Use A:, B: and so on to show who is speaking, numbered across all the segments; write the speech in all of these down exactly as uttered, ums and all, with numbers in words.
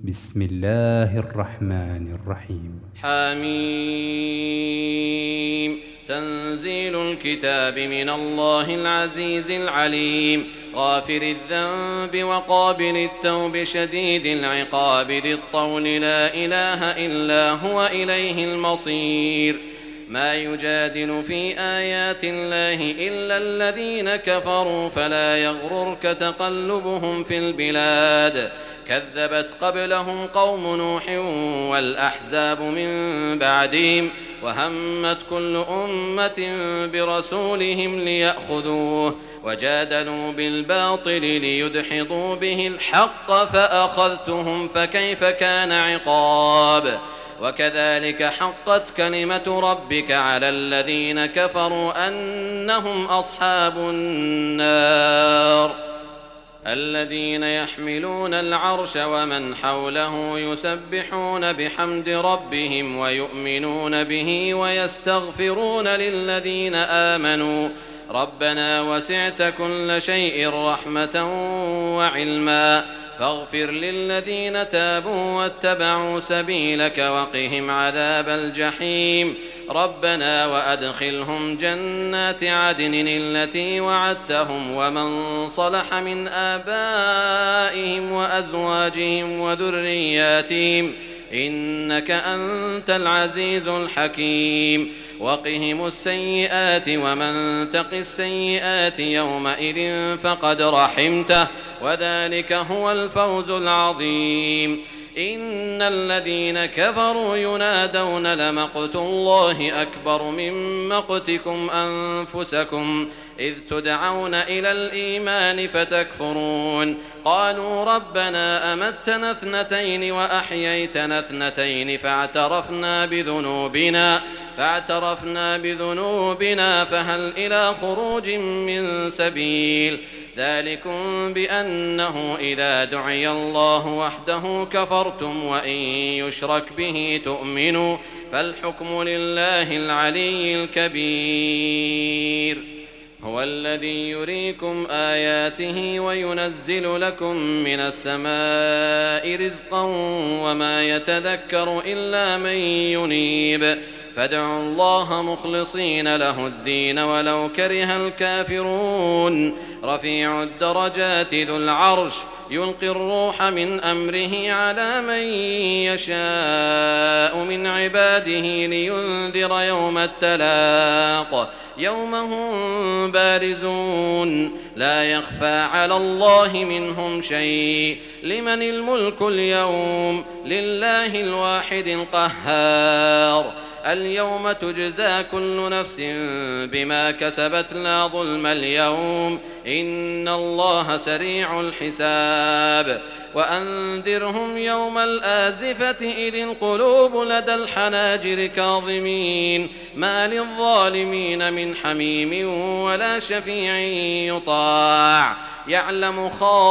A: بسم الله الرحمن الرحيم.
B: حميم. تنزيل الكتاب من الله العزيز العليم، غافر الذنب وقابل التوب شديد العقاب ذي الطول، لا إله إلا هو إليه المصير. ما يجادل في آيات الله إلا الذين كفروا، فلا يغررك تقلبهم في البلاد. كذبت قبلهم قوم نوح والأحزاب من بعدهم، وهمت كل أمة برسولهم ليأخذوه، وجادلوا بالباطل ليدحضوا به الحق، فأخذتهم فكيف كان عقاب. وكذلك حقت كلمة ربك على الذين كفروا أنهم أصحاب النار. الذين يحملون العرش ومن حوله يسبحون بحمد ربهم ويؤمنون به ويستغفرون للذين آمنوا ربنا وسعت كل شيء رحمة وعلما فاغفر للذين تابوا واتبعوا سبيلك وقهم عذاب الجحيم. ربنا وأدخلهم جنات عدن التي وعدتهم ومن صلح من آبائهم وأزواجهم وذرياتهم إنك أنت العزيز الحكيم. وقهم السيئات ومن تق السيئات يومئذ فقد رحمته وذلك هو الفوز العظيم. إن الذين كفروا ينادون لمقت الله أكبر من مقتكم أنفسكم إذ تدعون إلى الإيمان فتكفرون. قالوا ربنا أمتنا اثنتين وأحييتنا اثنتين فاعترفنا بذنوبنا فاعترفنا بذنوبنا فهل إلى خروج من سبيل. ذلكم بأنه إذا دعي الله وحده كفرتم وإن يشرك به تؤمنوا فالحكم لله العلي الكبير. هو الذي يريكم آياته وينزل لكم من السماء رزقا وما يتذكر إلا من ينيب فادعوا الله مخلصين له الدين ولو كره الكافرون. رفيع الدرجات ذو العرش يلقي الروح من أمره على من يشاء من عباده لينذر يوم التلاق يوم هم بارزون لا يخفى على الله منهم شيء. لمن الملك اليوم لله الواحد القهار. اليوم تجزى كل نفس بما كسبت لا ظلم اليوم إن الله سريع الحساب. وأنذرهم يوم الآزفة إذ القلوب لدى الحناجر كاظمين ما للظالمين من حميم ولا شفيع يطاع يعلم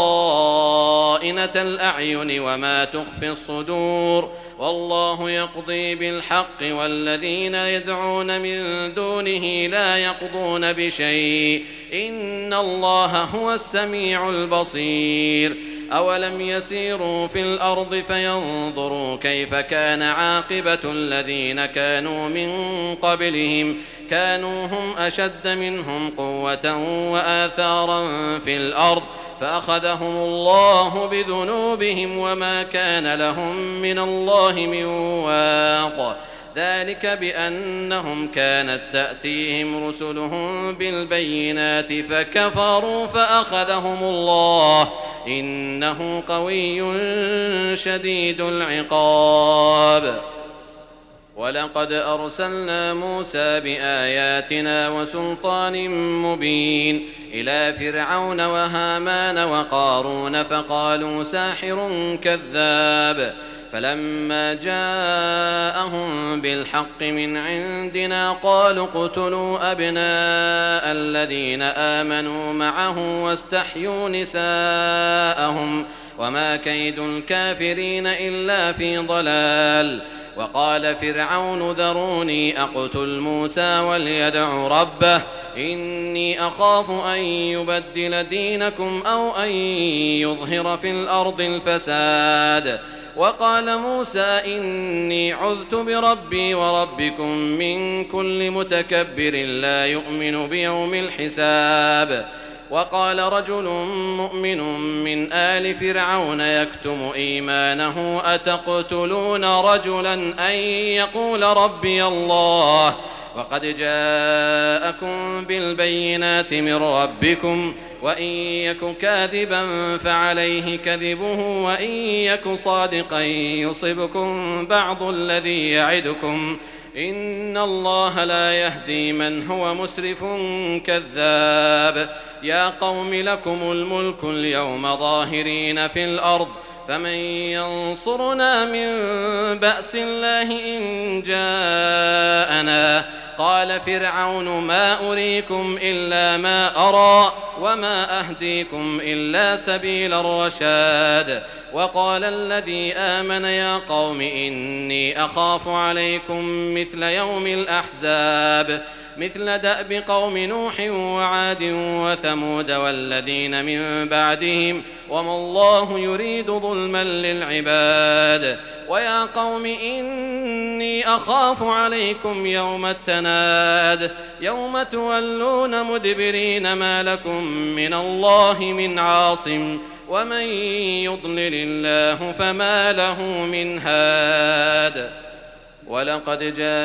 B: خائنة الأعين وما تخفي الصدور. والله يقضي بالحق والذين يدعون من دونه لا يقضون بشيء إن الله هو السميع البصير. أولم يسيروا في الأرض فينظروا كيف كان عاقبة الذين كانوا من قبلهم كانوا هم أشد منهم قوة وآثارا في الأرض فأخذهم الله بذنوبهم وما كان لهم من الله من واق. ذلك بأنهم كانت تأتيهم رسلهم بالبينات فكفروا فأخذهم الله إنه قوي شديد العقاب. ولقد أرسلنا موسى بآياتنا وسلطان مبين إلى فرعون وهامان وقارون فقالوا ساحر كذاب. فلما جاءهم بالحق من عندنا قالوا اقتلوا أبناء الذين آمنوا معه واستحيوا نساءهم وما كيد الكافرين إلا في ضلال. وقال فرعون ذروني أقتل موسى وليدع ربه إني أخاف أن يبدل دينكم أو أن يظهر في الأرض الفساد. وقال موسى إني عذت بربي وربكم من كل متكبر لا يؤمن بيوم الحساب. وقال رجل مؤمن من آل فرعون يكتم إيمانه أتقتلون رجلا أن يقول ربي الله وقد جاءكم بالبينات من ربكم وإن يك كاذبا فعليه كذبه وإن يك صادقا يصبكم بعض الذي يعدكم إن الله لا يهدي من هو مسرف كذاب. يا قوم لكم الملك اليوم ظاهرين في الأرض فمن ينصرنا من بأس الله إن جاءنا. قال فرعون ما أريكم إلا ما أرى وما أهديكم إلا سبيل الرشاد. وقال الذي آمن يا قوم إني أخاف عليكم مثل يوم الأحزاب مثل دأب قوم نوح وعاد وثمود والذين من بعدهم وما الله يريد ظلما للعباد. ويا قوم إني أخاف عليكم يوم التناد يوم تولون مدبرين ما لكم من الله من عاصم ومن يضلل الله فما له من هاد. ولقد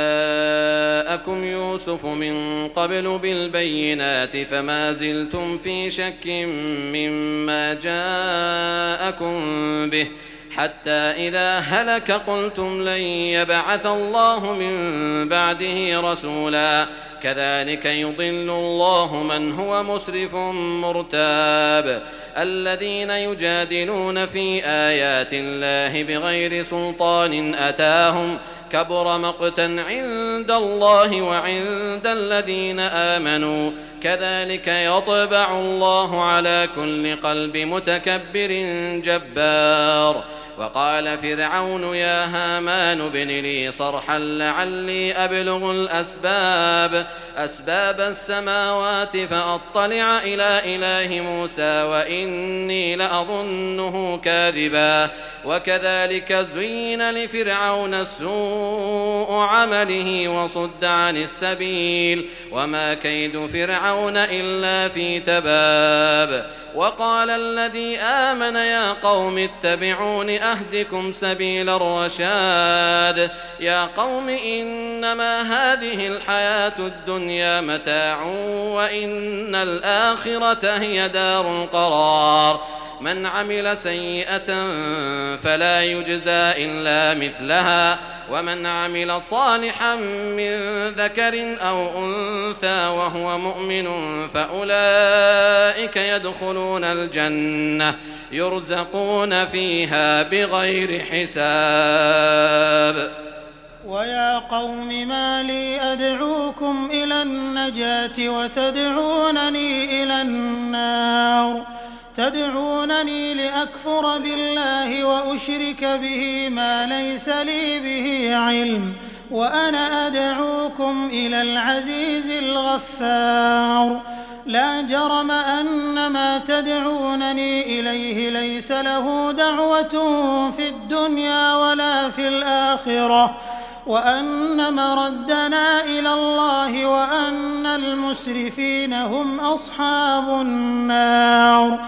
B: جاءكم يوسف من قبل بالبينات فما زلتم في شك مما جاءكم به حتى إذا هلك قلتم لن يبعث الله من بعده رسولا كذلك يضل الله من هو مسرف مرتاب. الذين يجادلون في آيات الله بغير سلطان أتاهم كبر مقتا عند الله وعند الذين آمنوا كذلك يطبع الله على كل قلب متكبر جبار. وقال فرعون يا هامان ابن لي صرحا لعلي أبلغ الأسباب أسباب السماوات فأطلع إلى إله موسى وإني لأظنه كاذبا. وكذلك زين لفرعون سوء عمله وصد عن السبيل وما كيد فرعون إلا في تباب. وقال الذي آمن يا قوم اتبعون أهدكم سبيل الرشاد. يا قوم إنما هذه الحياة الدنيا متاع وإن الآخرة هي دار القرار. من عمل سيئة فلا يجزى إلا مثلها ومن عمل صالحا من ذكر أو أنثى وهو مؤمن فأولئك يدخلون الجنة يرزقون فيها بغير حساب.
C: ويا قوم ما لي أدعوكم إلى النجاة وتدعونني إلى النار تدعونني لأكفر بالله وأشرك به ما ليس لي به علم وأنا أدعوكم إلى العزيز الغفار. لا جرم أن ما تدعونني إليه ليس له دعوة في الدنيا ولا في الآخرة وأن مردنا إلى الله وأن المسرفين هم أصحاب النار.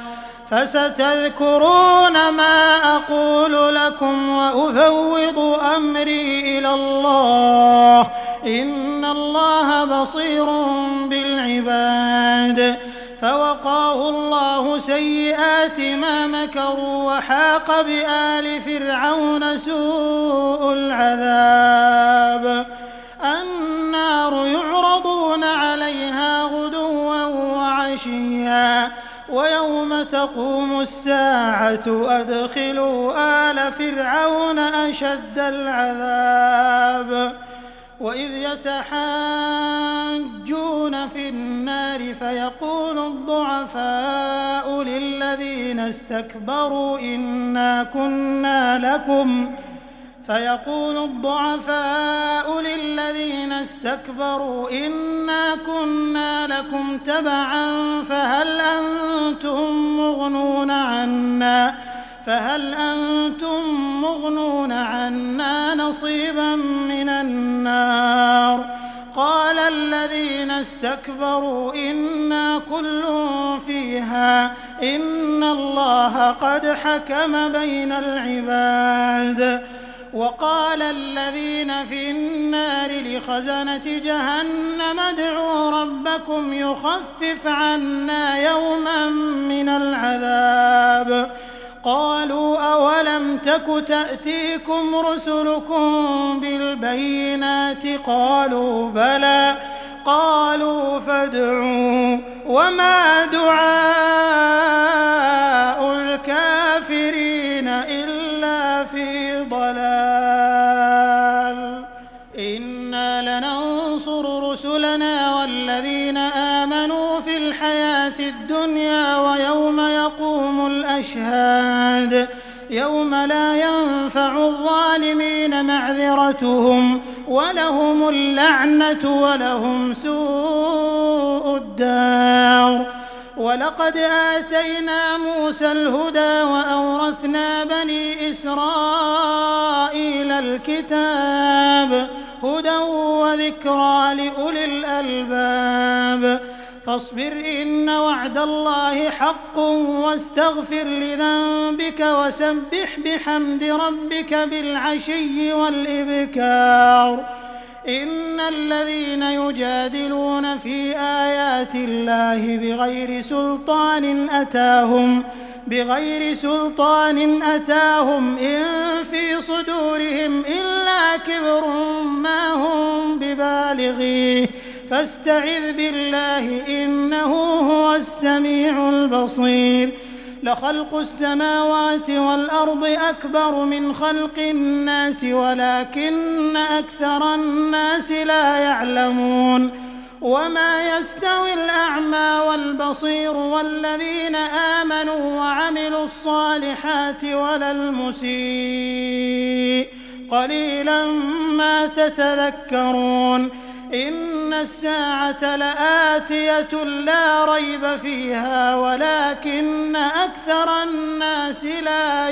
C: فستذكرون ما أقول لكم وأفوض أمري إلى الله إن الله بصير بالعباد. فوقاه الله سيئات ما مكروا وحاق بآل فرعون سوء العذاب. النار يعرضون عليها غدوا وعشيا ويوم تقوم الساعة أدخلوا آل فرعون أشد العذاب. وإذ يتحاجون في النار فيقول الضعفاء للذين استكبروا إنا كنا لكم فيقول الضعفاء للذين استكبروا إنا كنا لكم تبعا فهل أنتم مغنون عنا فهل أنتم مغنون عنا نصيبا من النار قال الذين استكبروا إنا كل فيها إن الله قد حكم بين العباد وقال الذين في النار لخزنة جهنم ادعوا ربكم يخفف عنا يوما من العذاب قالوا أولم تك تأتيكم رسلكم بالبينات قالوا بلى قالوا فادعوا وما دعاء الكافرين إلا في ضلال إنا لننصر رسلنا والذين آمنوا في الحياة الدنيا ويوم يقوم الأشهاد يوم لا ينفع الظالمين معذرتهم ولهم اللعنة ولهم سوء الدار ولقد آتينا موسى الهدى وأورثنا بني إسرائيل الكتاب هدى وذكرى لأولي الألباب فاصبر إن وعد الله حق واستغفر لذنبك وسبح بحمد ربك بالعشي والإبكار إن الذين يجادلون في آيات الله بغير سلطان أتاهم بغير سلطان أتاهم إن في صدورهم إلا كبر ما هم ببالغيه فاستعذ بالله إنه هو السميع البصير لخلق السماوات والأرض أكبر من خلق الناس ولكن أكثر الناس لا يعلمون وما يستوي الأعمى والبصير والذين آمنوا وعملوا الصالحات ولا المسيء قليلا ما تتذكرون إن الساعة لآتية لا ريب فيها ولكن أكثر الناس لا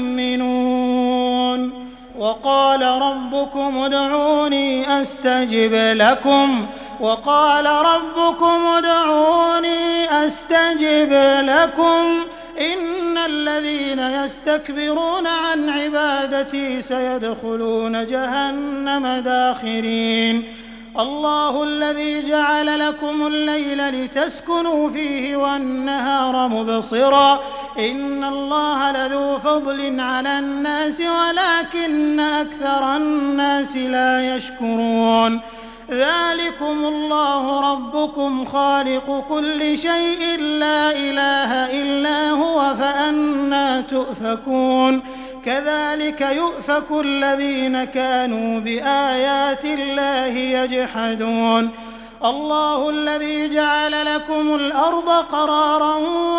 C: يؤمنون وقال ربكم ادعوني أستجب لكم وقال ربكم ادعوني أستجب لكم إن الذين يستكبرون عن عبادتي سيدخلون جهنم داخرين الله الذي جعل لكم الليل لتسكنوا فيه والنهار مبصرا إن الله لذو فضل على الناس ولكن أكثر الناس لا يشكرون ذلكم الله ربكم خالق كل شيء لا إله إلا هو فأنى تؤفكون كذلك يؤفك الذين كانوا بآيات الله يجحدون الله الذي جعل لكم الأرض قرارا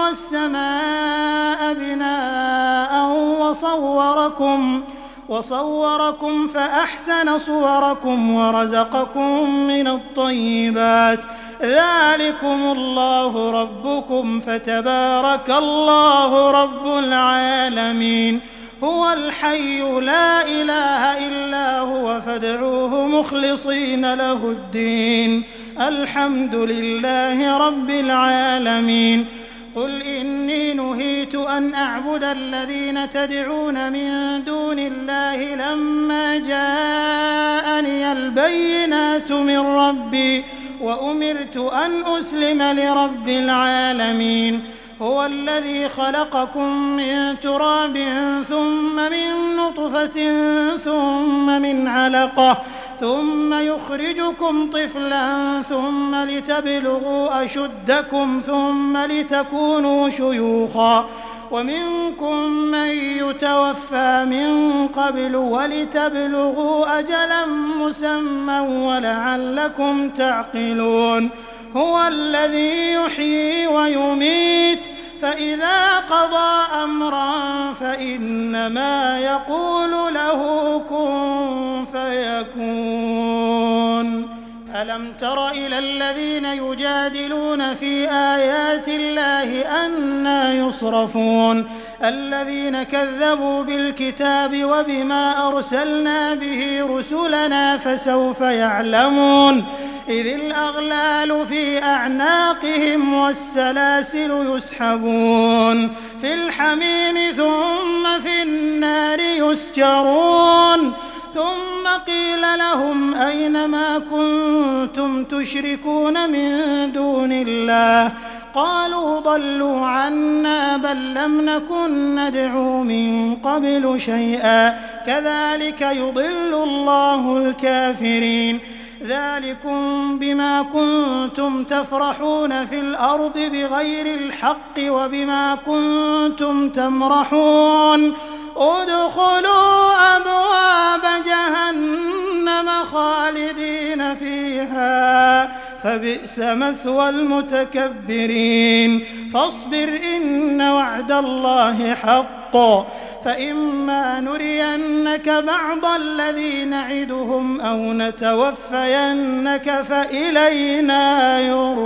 C: والسماء بناء وصوركم وصوركم فأحسن صوركم ورزقكم من الطيبات ذلكم الله ربكم فتبارك الله رب العالمين هو الحي لا إله إلا هو فادعوه مخلصين له الدين الحمد لله رب العالمين قل إني نهيت أن أعبد الذين تدعون من دون الله لما جاءني البينات من ربي وأمرت أن أسلم لرب العالمين هو الذي خلقكم من تراب ثم من نطفة ثم من علقة ثم يخرجكم طفلا ثم لتبلغوا أشدكم ثم لتكونوا شيوخا ومنكم من يتوفى من قبل ولتبلغوا أجلا مسمى ولعلكم تعقلون هو الذي يحيي ويميت فإذا قضى أمرا فإنما يقول له كن فيكون ألم تر إلى الذين يجادلون في آيات الله أنى يصرفون الذين كذبوا بالكتاب وبما أرسلنا به رسلنا فسوف يعلمون إذ الأغلال في أعناقهم والسلاسل يسحبون في الحميم ثم في النار يسجرون ثم قيل لهم أين ما كنتم تشركون من دون الله قالوا ضلوا عنا بل لم نكن ندعو من قبل شيئا كذلك يضل الله الكافرين ذلكم بما كنتم تفرحون في الأرض بغير الحق وبما كنتم تمرحون ادخلوا أبواب جهنم خالدين فيها فبئس مثوى المتكبرين فاصبر إن وعد الله حق فإما نرينك بعض الذي نعدهم أو نتوفينك فإلينا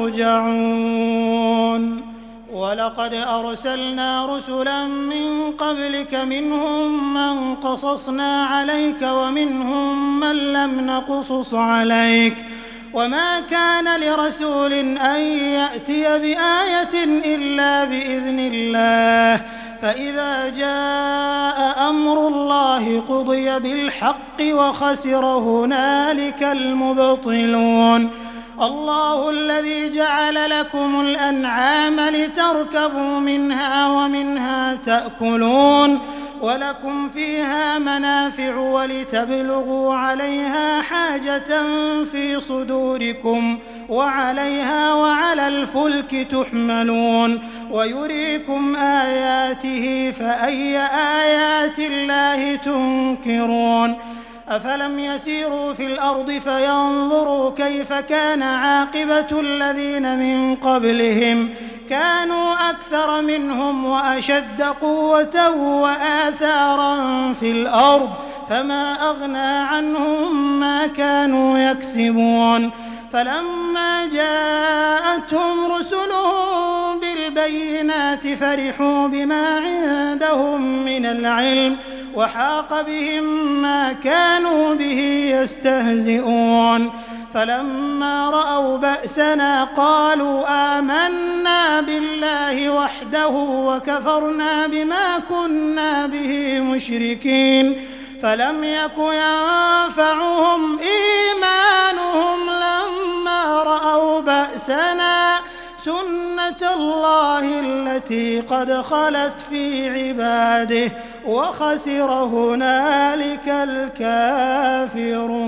C: يرجعون ولقد أرسلنا رسلا من قبلك منهم من قصصنا عليك ومنهم من لم نقصص عليك وما كان لرسول أن يأتي بآية إلا بإذن الله فإذا جاء أمر الله قضي بالحق وخسر هنالك المبطلون الله الذي جعل لكم الأنعام لتركبوا منها ومنها تأكلون ولكم فيها منافع ولتبلغوا عليها حاجة في صدوركم وعليها وعلى الفلك تحملون ويريكم آياته فأي آيات الله تنكرون أفلم يسيروا في الأرض فينظروا كيف كان عاقبة الذين من قبلهم كانوا أكثر منهم وأشد قوة وآثارا في الأرض فما أغنى عنهم ما كانوا يكسبون فلما جاءتهم رسلهم بالبينات فرحوا بما عندهم من العلم وحاق بهم ما كانوا به يستهزئون فلما رأوا بأسنا قالوا آمنا بالله وحده وكفرنا بما كنا به مشركين فلم يك ينفعهم إيمانهم لما رأوا بأسنا سنة الله التي قد خلت في عباده وخسر هنالك الكافرون.